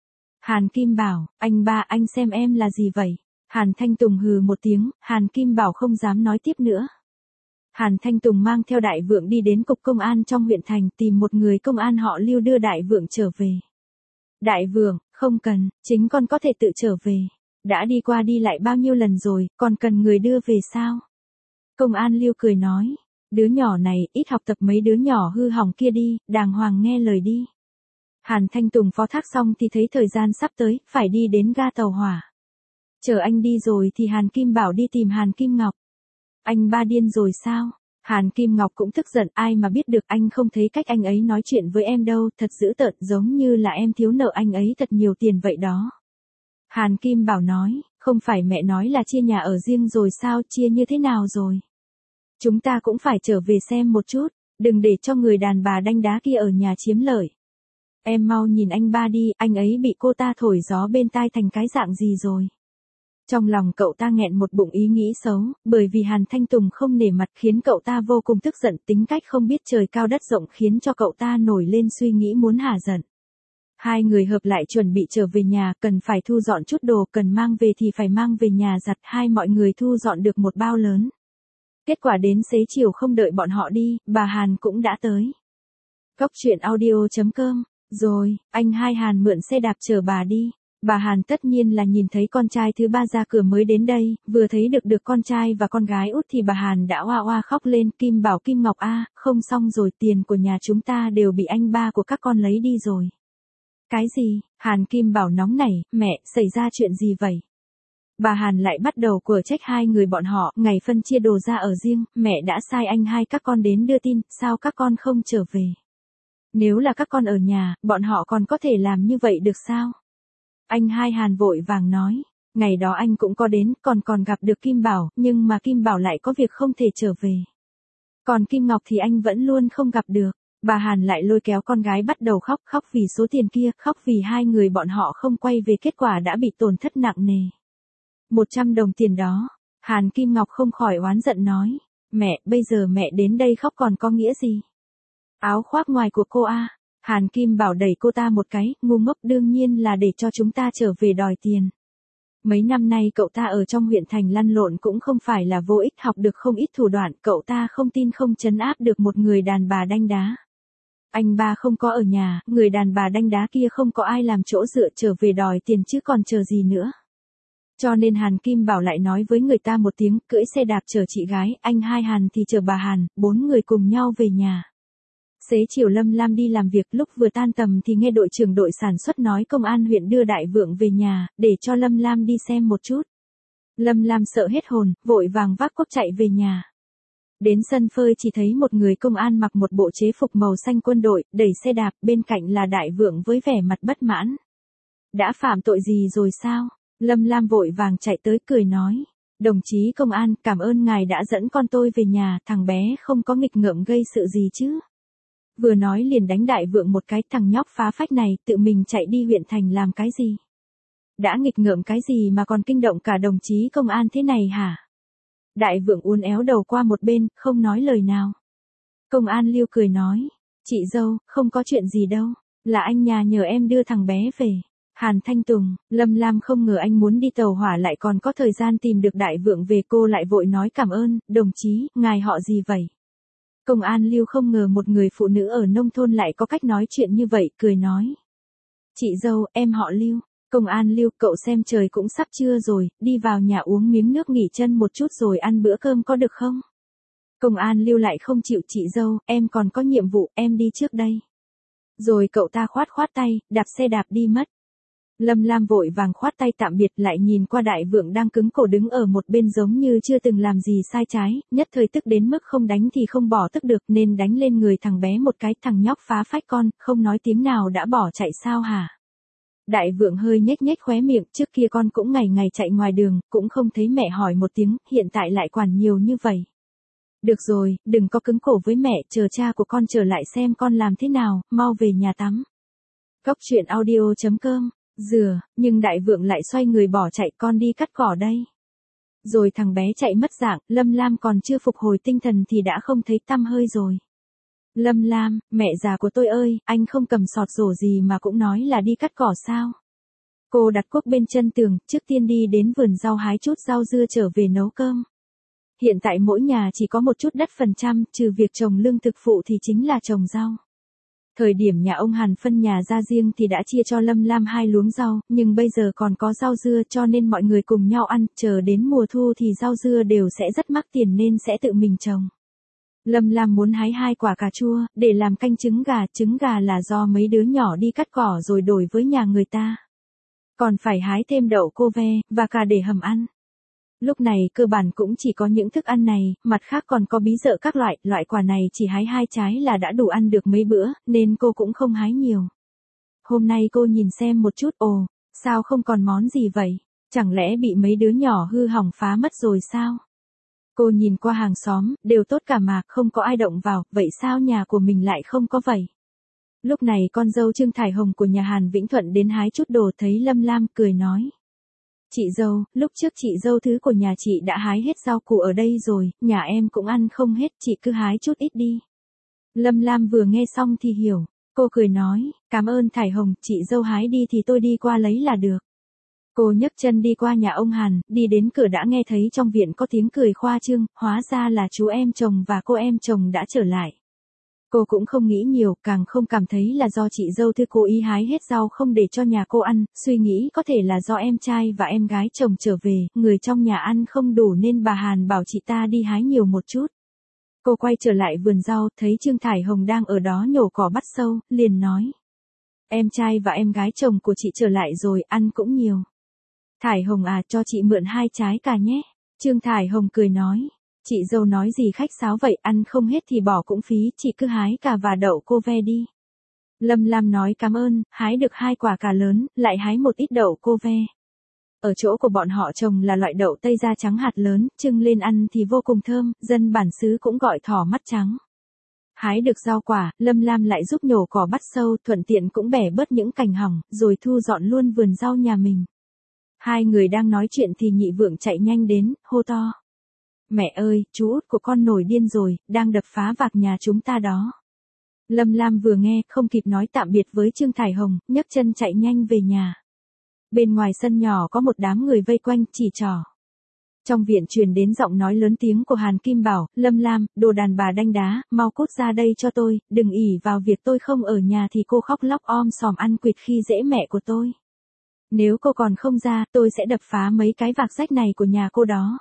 Hàn Kim Bảo, anh ba, anh xem em là gì vậy? Hàn Thanh Tùng hừ một tiếng, Hàn Kim Bảo không dám nói tiếp nữa. Hàn Thanh Tùng mang theo Đại Vượng đi đến cục công an trong huyện thành, tìm một người công an họ Lưu đưa Đại Vượng trở về. Đại Vượng, không cần, chính con có thể tự trở về. Đã đi qua đi lại bao nhiêu lần rồi, còn cần người đưa về sao? Công an Lưu cười nói, đứa nhỏ này, ít học tập mấy đứa nhỏ hư hỏng kia đi, đàng hoàng nghe lời đi. Hàn Thanh Tùng phó thác xong thì thấy thời gian sắp tới, phải đi đến ga tàu hỏa. Chờ anh đi rồi thì Hàn Kim Bảo đi tìm Hàn Kim Ngọc. Anh ba điên rồi sao? Hàn Kim Ngọc cũng tức giận, ai mà biết được, anh không thấy cách anh ấy nói chuyện với em đâu, thật dữ tợn, giống như là em thiếu nợ anh ấy thật nhiều tiền vậy đó. Hàn Kim Bảo nói, không phải mẹ nói là chia nhà ở riêng rồi sao, chia như thế nào rồi? Chúng ta cũng phải trở về xem một chút, đừng để cho người đàn bà đanh đá kia ở nhà chiếm lợi. Em mau nhìn anh ba đi, anh ấy bị cô ta thổi gió bên tai thành cái dạng gì rồi. Trong lòng cậu ta nghẹn một bụng ý nghĩ xấu, bởi vì Hàn Thanh Tùng không nể mặt khiến cậu ta vô cùng tức giận, tính cách không biết trời cao đất rộng khiến cho cậu ta nổi lên suy nghĩ muốn hả giận. Hai người hợp lại chuẩn bị trở về nhà, cần phải thu dọn chút đồ, cần mang về thì phải mang về nhà giặt, mọi người thu dọn được một bao lớn. Kết quả đến xế chiều không đợi bọn họ đi, bà Hàn cũng đã tới. Cốc truyện audio.com, rồi, anh hai Hàn mượn xe đạp chở bà đi. Bà Hàn tất nhiên là nhìn thấy con trai thứ ba ra cửa mới đến đây, vừa thấy được con trai và con gái út thì bà Hàn đã oa oa khóc lên, Kim Bảo Kim Ngọc a, không xong rồi, tiền của nhà chúng ta đều bị anh ba của các con lấy đi rồi. Cái gì? Hàn Kim Bảo nóng nảy, mẹ, xảy ra chuyện gì vậy? Bà Hàn lại bắt đầu quở trách hai người bọn họ, ngày phân chia đồ ra ở riêng, mẹ đã sai anh hai các con đến đưa tin, sao các con không trở về? Nếu là các con ở nhà, bọn họ còn có thể làm như vậy được sao? Anh hai Hàn vội vàng nói, ngày đó anh cũng có đến, còn gặp được Kim Bảo, nhưng mà Kim Bảo lại có việc không thể trở về. Còn Kim Ngọc thì anh vẫn luôn không gặp được. Bà Hàn lại lôi kéo con gái bắt đầu khóc vì số tiền kia, khóc vì hai người bọn họ không quay về, kết quả đã bị tổn thất nặng nề. 100 đồng tiền đó. Hàn Kim Ngọc không khỏi oán giận nói, mẹ, bây giờ mẹ đến đây khóc còn có nghĩa gì? Áo khoác ngoài của cô a. Hàn Kim Bảo đẩy cô ta một cái, ngu ngốc, đương nhiên là để cho chúng ta trở về đòi tiền. Mấy năm nay cậu ta ở trong huyện thành lăn lộn cũng không phải là vô ích, học được không ít thủ đoạn, cậu ta không tin không trấn áp được một người đàn bà đanh đá. Anh ba không có ở nhà, người đàn bà đanh đá kia không có ai làm chỗ dựa, trở về đòi tiền chứ còn chờ gì nữa. Cho nên Hàn Kim Bảo lại nói với người ta một tiếng, cưỡi xe đạp chở chị gái, anh hai Hàn thì chở bà Hàn, 4 người cùng nhau về nhà. Xế chiều Lâm Lam đi làm việc, lúc vừa tan tầm thì nghe đội trưởng đội sản xuất nói công an huyện đưa Đại Vượng về nhà, để cho Lâm Lam đi xem một chút. Lâm Lam sợ hết hồn, vội vàng vác cốc chạy về nhà. Đến sân phơi chỉ thấy một người công an mặc một bộ chế phục màu xanh quân đội, đẩy xe đạp, bên cạnh là Đại Vượng với vẻ mặt bất mãn. Đã phạm tội gì rồi sao? Lâm Lam vội vàng chạy tới cười nói. Đồng chí công an, cảm ơn ngài đã dẫn con tôi về nhà, thằng bé không có nghịch ngợm gây sự gì chứ. Vừa nói liền đánh Đại Vượng một cái, thằng nhóc phá phách này, tự mình chạy đi huyện thành làm cái gì? Đã nghịch ngợm cái gì mà còn kinh động cả đồng chí công an thế này hả? Đại Vượng uốn éo đầu qua một bên, không nói lời nào. Công an Lưu cười nói, chị dâu, không có chuyện gì đâu, là anh nhà nhờ em đưa thằng bé về. Hàn Thanh Tùng, Lâm Lam không ngờ anh muốn đi tàu hỏa lại còn có thời gian tìm được Đại Vượng về, cô lại vội nói cảm ơn, đồng chí, ngài họ gì vậy? Công an Lưu không ngờ một người phụ nữ ở nông thôn lại có cách nói chuyện như vậy, cười nói. Chị dâu, em họ Lưu. Công an Lưu, cậu xem trời cũng sắp trưa rồi, đi vào nhà uống miếng nước nghỉ chân một chút rồi ăn bữa cơm có được không? Công an Lưu lại không chịu, chị dâu, em còn có nhiệm vụ, em đi trước đây. Rồi cậu ta khoát tay, đạp xe đạp đi mất. Lâm Lam vội vàng khoát tay tạm biệt, lại nhìn qua Đại Vượng đang cứng cổ đứng ở một bên giống như chưa từng làm gì sai trái, nhất thời tức đến mức không đánh thì không bỏ tức được nên đánh lên người thằng bé một cái, thằng nhóc phá phách con, không nói tiếng nào đã bỏ chạy sao hả? Đại Vượng hơi nhếch nhếch khóe miệng, trước kia con cũng ngày ngày chạy ngoài đường, cũng không thấy mẹ hỏi một tiếng, hiện tại lại quản nhiều như vậy. Được rồi, đừng có cứng cổ với mẹ, chờ cha của con trở lại xem con làm thế nào, mau về nhà tắm. Góc truyện audio.com. Dừa, nhưng Đại Vượng lại xoay người bỏ chạy, con đi cắt cỏ đây. Rồi thằng bé chạy mất dạng, Lâm Lam còn chưa phục hồi tinh thần thì đã không thấy tăm hơi rồi. Lâm Lam, mẹ già của tôi ơi, anh không cầm sọt rổ gì mà cũng nói là đi cắt cỏ sao? Cô đặt cuốc bên chân tường, trước tiên đi đến vườn rau hái chút rau dưa trở về nấu cơm. Hiện tại mỗi nhà chỉ có một chút đất phần trăm, trừ việc trồng lương thực phụ thì chính là trồng rau. Thời điểm nhà ông Hàn phân nhà ra riêng thì đã chia cho Lâm Lam 2 luống rau, nhưng bây giờ còn có rau dưa cho nên mọi người cùng nhau ăn, chờ đến mùa thu thì rau dưa đều sẽ rất mắc tiền nên sẽ tự mình trồng. Lâm Lam muốn hái 2 quả cà chua, để làm canh trứng gà là do mấy đứa nhỏ đi cắt cỏ rồi đổi với nhà người ta. Còn phải hái thêm đậu cô ve, và cà để hầm ăn. Lúc này cơ bản cũng chỉ có những thức ăn này, mặt khác còn có bí dợ các loại quả này chỉ hái 2 trái là đã đủ ăn được mấy bữa, nên cô cũng không hái nhiều. Hôm nay cô nhìn xem một chút, ồ, sao không còn món gì vậy? Chẳng lẽ bị mấy đứa nhỏ hư hỏng phá mất rồi sao? Cô nhìn qua hàng xóm, đều tốt cả mà, không có ai động vào, vậy sao nhà của mình lại không có vậy? Lúc này con dâu Trương Thải Hồng của nhà Hàn Vĩnh Thuận đến hái chút đồ, thấy Lâm Lam cười nói. Chị dâu, lúc trước chị dâu thứ của nhà chị đã hái hết rau củ ở đây rồi, nhà em cũng ăn không hết, chị cứ hái chút ít đi. Lâm Lam vừa nghe xong thì hiểu, cô cười nói, cảm ơn Thải Hồng, chị dâu hái đi thì tôi đi qua lấy là được. Cô nhấc chân đi qua nhà ông Hàn, đi đến cửa đã nghe thấy trong viện có tiếng cười khoa trương, hóa ra là chú em chồng và cô em chồng đã trở lại. Cô cũng không nghĩ nhiều, càng không cảm thấy là do chị dâu thư cố ý hái hết rau không để cho nhà cô ăn, suy nghĩ có thể là do em trai và em gái chồng trở về, người trong nhà ăn không đủ nên bà Hàn bảo chị ta đi hái nhiều một chút. Cô quay trở lại vườn rau, thấy Trương Thải Hồng đang ở đó nhổ cỏ bắt sâu, liền nói. Em trai và em gái chồng của chị trở lại rồi, ăn cũng nhiều. Thải Hồng à, cho chị mượn 2 trái cà nhé. Trương Thải Hồng cười nói. Chị dâu nói gì khách sáo vậy, ăn không hết thì bỏ cũng phí, chị cứ hái cà và đậu cô ve đi. Lâm Lam nói cảm ơn, hái được 2 quả cà lớn, lại hái một ít đậu cô ve. Ở chỗ của bọn họ trồng là loại đậu tây da trắng hạt lớn, trưng lên ăn thì vô cùng thơm, dân bản xứ cũng gọi thỏ mắt trắng. Hái được rau quả, Lâm Lam lại giúp nhổ cỏ bắt sâu, thuận tiện cũng bẻ bớt những cành hỏng, rồi thu dọn luôn vườn rau nhà mình. Hai người đang nói chuyện thì Nhị Vượng chạy nhanh đến, hô to. Mẹ ơi, chú út của con nổi điên rồi, đang đập phá vạc nhà chúng ta đó. Lâm Lam vừa nghe, không kịp nói tạm biệt với Trương Thải Hồng, nhấc chân chạy nhanh về nhà. Bên ngoài sân nhỏ có một đám người vây quanh, chỉ trỏ. Trong viện truyền đến giọng nói lớn tiếng của Hàn Kim Bảo, Lâm Lam, đồ đàn bà đanh đá, mau cút ra đây cho tôi, đừng ỷ vào việc tôi không ở nhà thì cô khóc lóc om sòm ăn quỵt khi dễ mẹ của tôi. Nếu cô còn không ra, tôi sẽ đập phá mấy cái vạc rách này của nhà cô đó.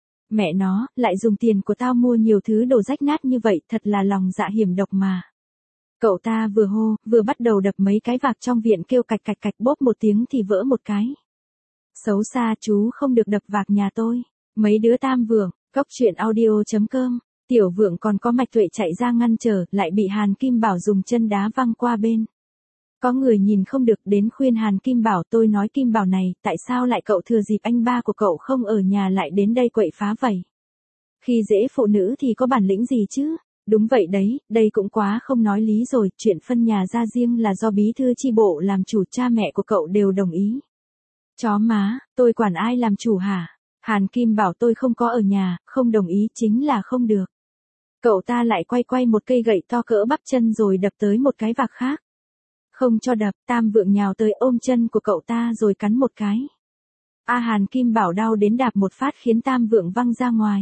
Mẹ nó, lại dùng tiền của tao mua nhiều thứ đồ rách nát như vậy, thật là lòng dạ hiểm độc mà. Cậu ta vừa hô, vừa bắt đầu đập mấy cái vạc trong viện kêu cạch cạch cạch, bốp một tiếng thì vỡ một cái. Xấu xa, chú không được đập vạc nhà tôi. Mấy đứa tam vượng, cóc truyện audio.com. Tiểu Vượng còn có Mạch Tuệ chạy ra ngăn trở, lại bị Hàn Kim Bảo dùng chân đá văng qua bên. Có người nhìn không được đến khuyên Hàn Kim Bảo, tôi nói Kim Bảo này, tại sao lại cậu thừa dịp anh ba của cậu không ở nhà lại đến đây quậy phá vậy? Khi dễ phụ nữ thì có bản lĩnh gì chứ? Đúng vậy đấy, đây cũng quá không nói lý rồi, chuyện phân nhà ra riêng là do bí thư chi bộ làm chủ, cha mẹ của cậu đều đồng ý. Chó má, tôi quản ai làm chủ hả? Hàn Kim Bảo tôi không có ở nhà, không đồng ý chính là không được. Cậu ta lại quay một cây gậy to cỡ bắp chân rồi đập tới một cái vạc khác. Không cho đập, Tam Vượng nhào tới ôm chân của cậu ta rồi cắn một cái. Hàn Kim Bảo đau đến đạp một phát khiến Tam Vượng văng ra ngoài.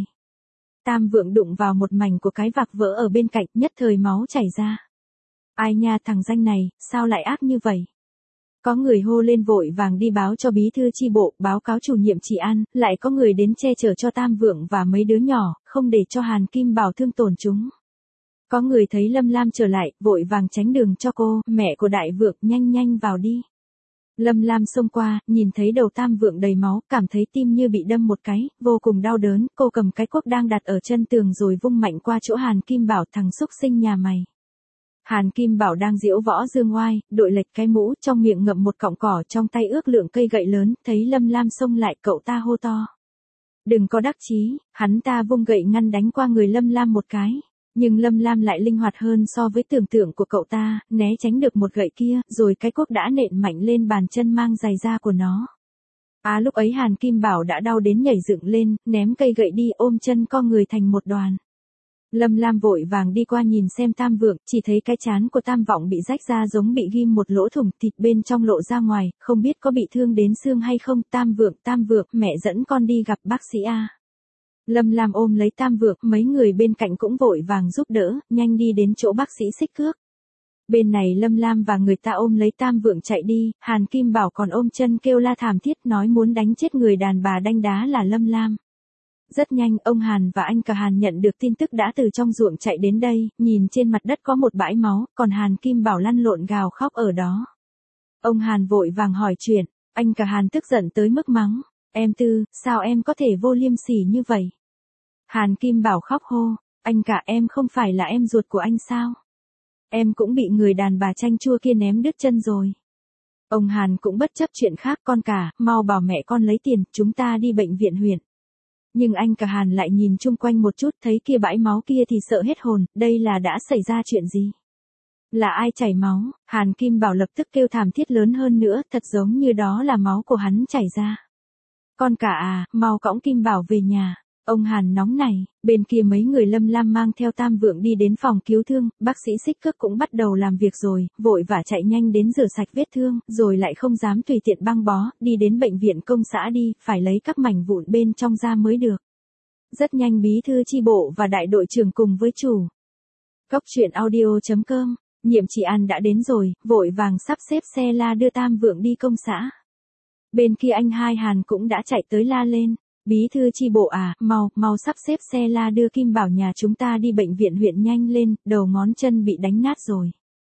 Tam Vượng đụng vào một mảnh của cái vạc vỡ ở bên cạnh, nhất thời máu chảy ra. Ai nha, thằng danh này, sao lại ác như vậy? Có người hô lên vội vàng đi báo cho bí thư chi bộ, báo cáo chủ nhiệm trị an, lại có người đến che chở cho Tam Vượng và mấy đứa nhỏ, không để cho Hàn Kim Bảo thương tổn chúng. Có người thấy Lâm Lam trở lại, vội vàng tránh đường cho cô, mẹ của Đại Vượng, nhanh vào đi. Lâm Lam xông qua, nhìn thấy đầu Tam Vượng đầy máu, cảm thấy tim như bị đâm một cái, vô cùng đau đớn, cô cầm cái cuốc đang đặt ở chân tường rồi vung mạnh qua chỗ Hàn Kim Bảo, thằng xúc sinh nhà mày. Hàn Kim Bảo đang diễu võ dương oai, đội lệch cái mũ, trong miệng ngậm một cọng cỏ, trong tay ước lượng cây gậy lớn, thấy Lâm Lam xông lại, cậu ta hô to. Đừng có đắc chí, hắn ta vung gậy ngăn đánh qua người Lâm Lam một cái. Nhưng Lâm Lam lại linh hoạt hơn so với tưởng tượng của cậu ta, né tránh được một gậy kia, rồi cái cuốc đã nện mạnh lên bàn chân mang giày da của nó. Lúc ấy Hàn Kim Bảo đã đau đến nhảy dựng lên, ném cây gậy đi, ôm chân co người thành một đoàn. Lâm Lam vội vàng đi qua nhìn xem Tam Vượng, chỉ thấy cái trán của Tam Vọng bị rách ra giống bị ghim một lỗ thủng, thịt bên trong lộ ra ngoài, không biết có bị thương đến xương hay không. Tam Vượng, mẹ dẫn con đi gặp bác sĩ a. Lâm Lam ôm lấy Tam Vượng, mấy người bên cạnh cũng vội vàng giúp đỡ, nhanh đi đến chỗ bác sĩ xích cước. Bên này Lâm Lam và người ta ôm lấy Tam Vượng chạy đi, Hàn Kim Bảo còn ôm chân kêu la thảm thiết, nói muốn đánh chết người đàn bà đanh đá là Lâm Lam. Rất nhanh, ông Hàn và anh cả Hàn nhận được tin tức đã từ trong ruộng chạy đến đây, nhìn trên mặt đất có một bãi máu, còn Hàn Kim Bảo lăn lộn gào khóc ở đó. Ông Hàn vội vàng hỏi chuyện, anh cả Hàn tức giận tới mức mắng, em Tư, sao em có thể vô liêm sỉ như vậy? Hàn Kim Bảo khóc hô, anh cả, em không phải là em ruột của anh sao? Em cũng bị người đàn bà chanh chua kia ném đứt chân rồi. Ông Hàn cũng bất chấp chuyện khác, con cả, mau bảo mẹ con lấy tiền, chúng ta đi bệnh viện huyện. Nhưng anh cả Hàn lại nhìn chung quanh một chút, thấy kia bãi máu kia thì sợ hết hồn, đây là đã xảy ra chuyện gì? Là ai chảy máu? Hàn Kim Bảo lập tức kêu thảm thiết lớn hơn nữa, thật giống như đó là máu của hắn chảy ra. Con cả mau cõng Kim Bảo về nhà. Ông Hàn nóng này, bên kia mấy người Lâm Lam mang theo Tam Vượng đi đến phòng cứu thương, bác sĩ xích cước cũng bắt đầu làm việc rồi, vội vã chạy nhanh đến rửa sạch vết thương, rồi lại không dám tùy tiện băng bó, đi đến bệnh viện công xã đi, phải lấy các mảnh vụn bên trong ra mới được. Rất nhanh bí thư chi bộ và đại đội trưởng cùng với chủ Cốc truyện audio.com, Nhiệm Chị An đã đến rồi, vội vàng sắp xếp xe la đưa Tam Vượng đi công xã. Bên kia anh Hai Hàn cũng đã chạy tới la lên, bí thư chi bộ à, mau sắp xếp xe la đưa Kim Bảo nhà chúng ta đi bệnh viện huyện nhanh lên, đầu ngón chân bị đánh nát rồi.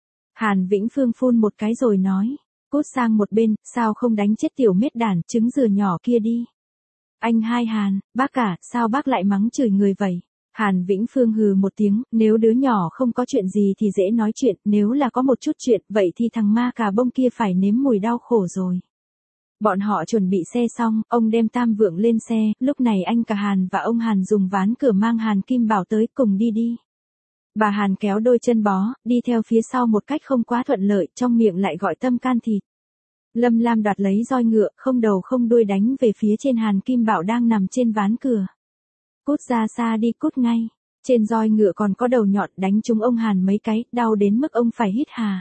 Hàn Vĩnh Phương phun một cái rồi nói, cút sang một bên, sao không đánh chết tiểu mết đản trứng dừa nhỏ kia đi. Anh Hai Hàn, bác cả, sao bác lại mắng chửi người vậy? Hàn Vĩnh Phương hừ một tiếng, nếu đứa nhỏ không có chuyện gì thì dễ nói chuyện, nếu là có một chút chuyện, vậy thì thằng ma cà bông kia phải nếm mùi đau khổ rồi. Bọn họ chuẩn bị xe xong, ông đem Tam Vượng lên xe, lúc này anh cả Hàn và ông Hàn dùng ván cửa mang Hàn Kim Bảo tới cùng đi. Bà Hàn kéo đôi chân bó, đi theo phía sau một cách không quá thuận lợi, trong miệng lại gọi tâm can thịt. Lâm Lam đoạt lấy roi ngựa, không đầu không đuôi đánh về phía trên Hàn Kim Bảo đang nằm trên ván cửa. Cút ra xa đi, cút ngay. Trên roi ngựa còn có đầu nhọn, đánh trúng ông Hàn mấy cái, đau đến mức ông phải hít hà.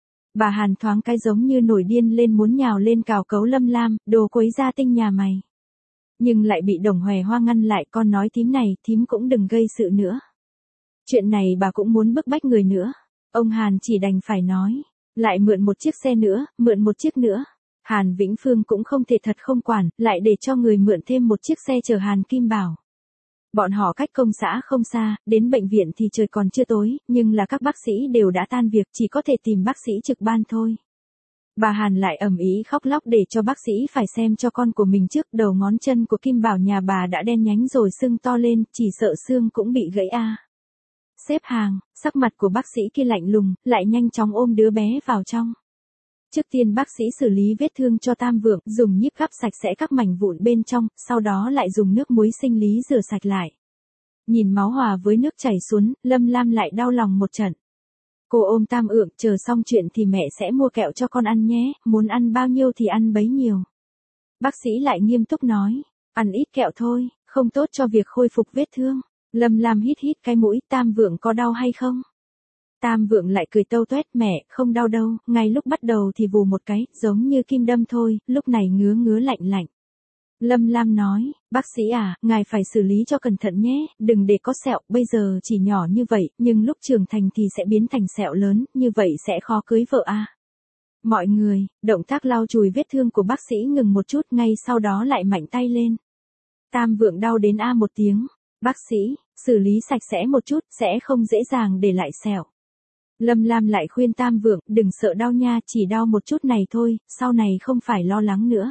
Bà Hàn thoáng cái giống như nổi điên lên muốn nhào lên cào cấu Lâm Lam, đồ quấy gia tinh nhà mày. Nhưng lại bị Đồng Hòe Hoa ngăn lại, con nói thím này, thím cũng đừng gây sự nữa. Chuyện này bà cũng muốn bức bách người nữa. Ông Hàn chỉ đành phải nói, lại mượn một chiếc xe nữa, mượn một chiếc nữa. Hàn Vĩnh Phương cũng không thể thật không quản, lại để cho người mượn thêm một chiếc xe chở Hàn Kim Bảo. Bọn họ cách công xã không xa, đến bệnh viện thì trời còn chưa tối, nhưng là các bác sĩ đều đã tan việc, chỉ có thể tìm bác sĩ trực ban thôi. Bà Hàn lại ầm ĩ khóc lóc để cho bác sĩ phải xem cho con của mình trước, đầu ngón chân của Kim Bảo nhà bà đã đen nhánh rồi sưng to lên, chỉ sợ xương cũng bị gãy a. Xếp hàng, sắc mặt của bác sĩ kia lạnh lùng, lại nhanh chóng ôm đứa bé vào trong. Trước tiên bác sĩ xử lý vết thương cho Tam Vượng, dùng nhíp gắp sạch sẽ các mảnh vụn bên trong, sau đó lại dùng nước muối sinh lý rửa sạch lại. Nhìn máu hòa với nước chảy xuống, Lâm Lam lại đau lòng một trận. Cô ôm Tam Vượng, chờ xong chuyện thì mẹ sẽ mua kẹo cho con ăn nhé, muốn ăn bao nhiêu thì ăn bấy nhiêu. Bác sĩ lại nghiêm túc nói, ăn ít kẹo thôi, không tốt cho việc khôi phục vết thương. Lâm Lam hít cái mũi, Tam Vượng có đau hay không? Tam Vượng lại cười tâu tuét, mẹ, không đau đâu, ngay lúc bắt đầu thì vù một cái, giống như kim đâm thôi, lúc này ngứa lạnh. Lâm Lam nói, bác sĩ à, ngài phải xử lý cho cẩn thận nhé, đừng để có sẹo, bây giờ chỉ nhỏ như vậy, nhưng lúc trưởng thành thì sẽ biến thành sẹo lớn, như vậy sẽ khó cưới vợ à. Mọi người, động tác lau chùi vết thương của bác sĩ ngừng một chút, ngay sau đó lại mạnh tay lên. Tam Vượng đau đến a một tiếng, bác sĩ, xử lý sạch sẽ một chút, sẽ không dễ dàng để lại sẹo. Lâm Lam lại khuyên Tam Vượng, đừng sợ đau nha, chỉ đau một chút này thôi, sau này không phải lo lắng nữa.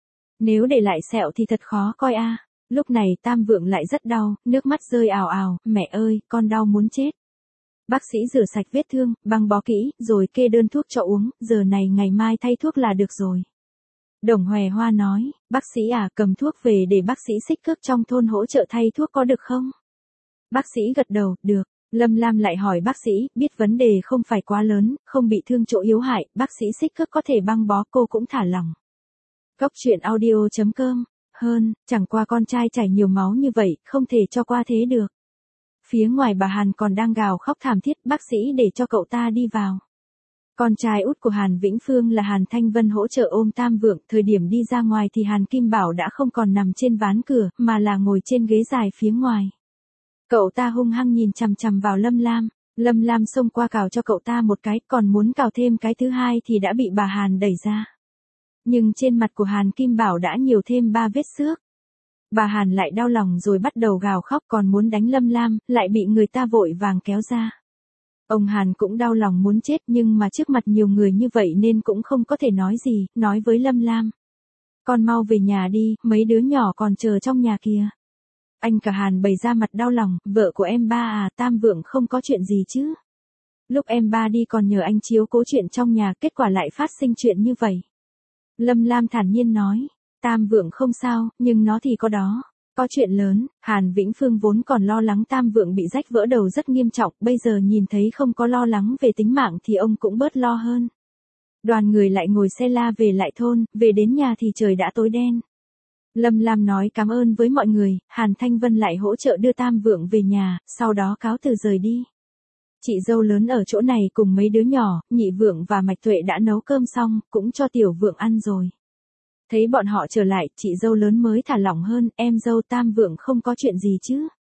Nếu để lại sẹo thì thật khó coi a. Lúc này Tam Vượng lại rất đau, nước mắt rơi ào ào, mẹ ơi, con đau muốn chết. Bác sĩ rửa sạch vết thương, băng bó kỹ, rồi kê đơn thuốc cho uống, giờ này ngày mai thay thuốc là được rồi. Đồng Hòe Hoa nói, bác sĩ à, cầm thuốc về để bác sĩ xích cước trong thôn hỗ trợ thay thuốc có được không? Bác sĩ gật đầu, được. Lâm Lam lại hỏi bác sĩ, biết vấn đề không phải quá lớn, không bị thương chỗ yếu hại, bác sĩ xích cước có thể băng bó, cô cũng thả lòng. Cốc truyện audio.com, chẳng qua con trai chảy nhiều máu như vậy, không thể cho qua thế được. Phía ngoài bà Hàn còn đang gào khóc thảm thiết, bác sĩ để cho cậu ta đi vào. Con trai út của Hàn Vĩnh Phương là Hàn Thanh Vân hỗ trợ ôm Tam Vượng, thời điểm đi ra ngoài thì Hàn Kim Bảo đã không còn nằm trên ván cửa, mà là ngồi trên ghế dài phía ngoài. Cậu ta hung hăng nhìn chằm chằm vào Lâm Lam. Lâm Lam xông qua cào cho cậu ta một cái, còn muốn cào thêm cái thứ hai thì đã bị bà Hàn đẩy ra. Nhưng trên mặt của Hàn Kim Bảo đã nhiều thêm 3 vết xước. Bà Hàn lại đau lòng rồi bắt đầu gào khóc, còn muốn đánh Lâm Lam, lại bị người ta vội vàng kéo ra. Ông Hàn cũng đau lòng muốn chết, nhưng mà trước mặt nhiều người như vậy nên cũng không có thể nói gì, nói với Lâm Lam. Con mau về nhà đi, mấy đứa nhỏ còn chờ trong nhà kìa. Anh cả Hàn bày ra mặt đau lòng, vợ của em ba à, Tam Vượng không có chuyện gì chứ. Lúc em ba đi còn nhờ anh chiếu cố chuyện trong nhà, kết quả lại phát sinh chuyện như vậy. Lâm Lam thản nhiên nói, Tam Vượng không sao, nhưng nó thì có đó. Có chuyện lớn, Hàn Vĩnh Phương vốn còn lo lắng Tam Vượng bị rách vỡ đầu rất nghiêm trọng, bây giờ nhìn thấy không có lo lắng về tính mạng thì ông cũng bớt lo hơn. Đoàn người lại ngồi xe la về lại thôn, về đến nhà thì trời đã tối đen. Lâm Lam nói cảm ơn với mọi người, Hàn Thanh Vân lại hỗ trợ đưa Tam Vượng về nhà, sau đó cáo từ rời đi. Chị dâu lớn ở chỗ này cùng mấy đứa nhỏ, Nhị Vượng và Mạch Tuệ đã nấu cơm xong, cũng cho Tiểu Vượng ăn rồi. Thấy bọn họ trở lại, chị dâu lớn mới thả lỏng hơn, em dâu Tam Vượng không có chuyện gì chứ?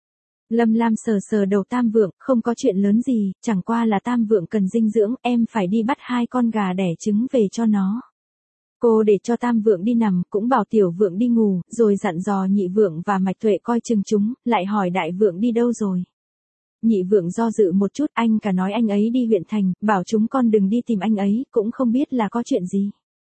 Lâm Lam sờ sờ đầu Tam Vượng, không có chuyện lớn gì, chẳng qua là Tam Vượng cần dinh dưỡng, em phải đi bắt 2 con gà đẻ trứng về cho nó. Cô để cho Tam Vượng đi nằm, cũng bảo Tiểu Vượng đi ngủ, rồi dặn dò Nhị Vượng và Mạch Tuệ coi chừng chúng, lại hỏi Đại Vượng đi đâu rồi. Nhị Vượng do dự một chút, anh cả nói anh ấy đi huyện thành, bảo chúng con đừng đi tìm anh ấy, cũng không biết là có chuyện gì.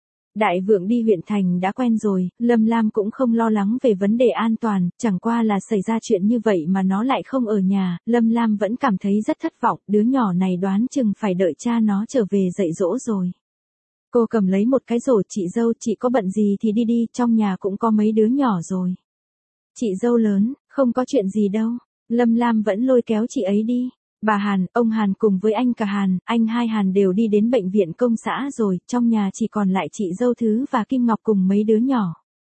Đại Vượng đi huyện thành đã quen rồi, Lâm Lam cũng không lo lắng về vấn đề an toàn, chẳng qua là xảy ra chuyện như vậy mà nó lại không ở nhà, Lâm Lam vẫn cảm thấy rất thất vọng, đứa nhỏ này đoán chừng phải đợi cha nó trở về dạy dỗ rồi. Cô cầm lấy một cái rổ, chị dâu, chị có bận gì thì đi đi, trong nhà cũng có mấy đứa nhỏ rồi. Chị dâu lớn, không có chuyện gì đâu. Lâm Lam vẫn lôi kéo chị ấy đi. Bà Hàn, ông Hàn cùng với anh cả Hàn, anh hai Hàn đều đi đến bệnh viện công xã rồi, trong nhà chỉ còn lại chị dâu Thứ và Kim Ngọc cùng mấy đứa nhỏ.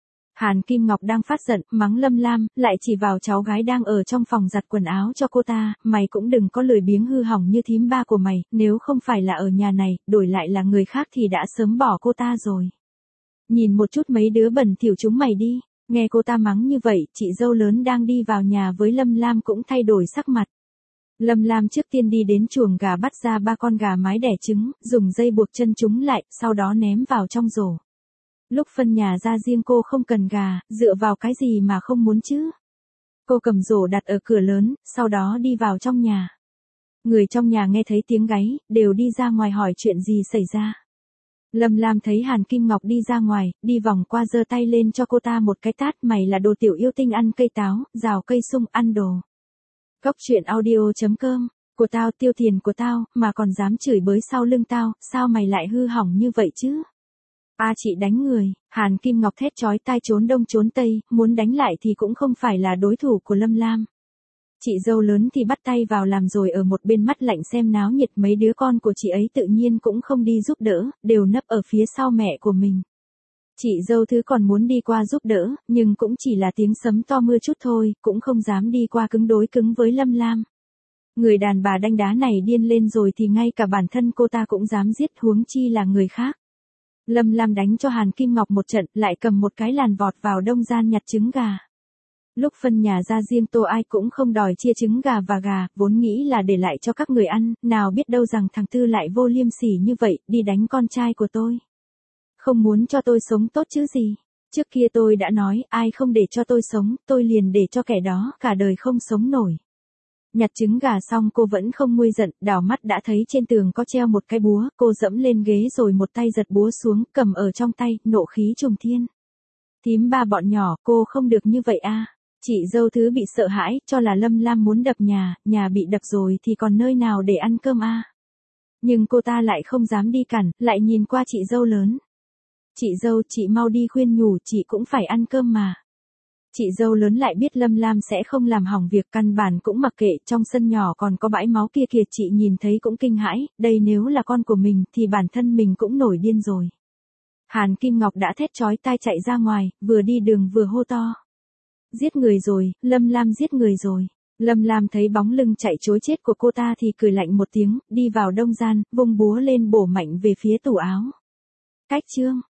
Hàn Kim Ngọc đang phát giận, mắng Lâm Lam, lại chỉ vào cháu gái đang ở trong phòng giặt quần áo cho cô ta, mày cũng đừng có lười biếng hư hỏng như thím ba của mày, nếu không phải là ở nhà này, đổi lại là người khác thì đã sớm bỏ cô ta rồi. Nhìn một chút mấy đứa bẩn thỉu chúng mày đi, nghe cô ta mắng như vậy, chị dâu lớn đang đi vào nhà với Lâm Lam cũng thay đổi sắc mặt. Lâm Lam trước tiên đi đến chuồng gà bắt ra 3 con gà mái đẻ trứng, dùng dây buộc chân chúng lại, sau đó ném vào trong rổ. Lúc phân nhà ra riêng cô không cần gà, dựa vào cái gì mà không muốn chứ? Cô cầm rổ đặt ở cửa lớn, sau đó đi vào trong nhà. Người trong nhà nghe thấy tiếng gáy, đều đi ra ngoài hỏi chuyện gì xảy ra. Lâm Lam thấy Hàn Kim Ngọc đi ra ngoài, đi vòng qua giơ tay lên cho cô ta một cái tát, mày là đồ tiểu yêu tinh ăn cây táo, rào cây sung ăn đồ. Cốc truyện audio.com, của tao tiêu tiền của tao, mà còn dám chửi bới sau lưng tao, sao mày lại hư hỏng như vậy chứ? Chị đánh người, Hàn Kim Ngọc thét chói tai trốn đông trốn tây, muốn đánh lại thì cũng không phải là đối thủ của Lâm Lam. Chị dâu lớn thì bắt tay vào làm rồi ở một bên mắt lạnh xem náo nhiệt, mấy đứa con của chị ấy tự nhiên cũng không đi giúp đỡ, đều nấp ở phía sau mẹ của mình. Chị dâu Thứ còn muốn đi qua giúp đỡ, nhưng cũng chỉ là tiếng sấm to mưa chút thôi, cũng không dám đi qua cứng đối cứng với Lâm Lam. Người đàn bà đanh đá này điên lên rồi thì ngay cả bản thân cô ta cũng dám giết, huống chi là người khác. Lâm Lam đánh cho Hàn Kim Ngọc một trận, lại cầm một cái làn vọt vào đông gian nhặt trứng gà. Lúc phân nhà ra riêng Tô ai cũng không đòi chia trứng gà và gà, vốn nghĩ là để lại cho các người ăn, nào biết đâu rằng thằng Tư lại vô liêm sỉ như vậy, đi đánh con trai của tôi. Không muốn cho tôi sống tốt chứ gì. Trước kia tôi đã nói, ai không để cho tôi sống, tôi liền để cho kẻ đó cả đời không sống nổi. Nhặt trứng gà xong cô vẫn không nguôi giận, đảo mắt đã thấy trên tường có treo một cái búa, cô dẫm lên ghế rồi một tay giật búa xuống, cầm ở trong tay, nộ khí trùng thiên. Thím ba bọn nhỏ, cô không được như vậy à. Chị dâu Thứ bị sợ hãi, cho là Lâm Lam muốn đập nhà bị đập rồi thì còn nơi nào để ăn cơm à. Nhưng cô ta lại không dám đi cản, lại nhìn qua chị dâu lớn. Chị dâu, chị mau đi khuyên nhủ, chị cũng phải ăn cơm mà. Chị dâu lớn lại biết Lâm Lam sẽ không làm hỏng việc, căn bản cũng mặc kệ, trong sân nhỏ còn có bãi máu kia kìa, chị nhìn thấy cũng kinh hãi, đây nếu là con của mình thì bản thân mình cũng nổi điên rồi. Hàn Kim Ngọc đã thét chói tai chạy ra ngoài, vừa đi đường vừa hô to. Giết người rồi, Lâm Lam giết người rồi. Lâm Lam thấy bóng lưng chạy trối chết của cô ta thì cười lạnh một tiếng, đi vào đông gian, vung búa lên bổ mạnh về phía tủ áo. Cách chương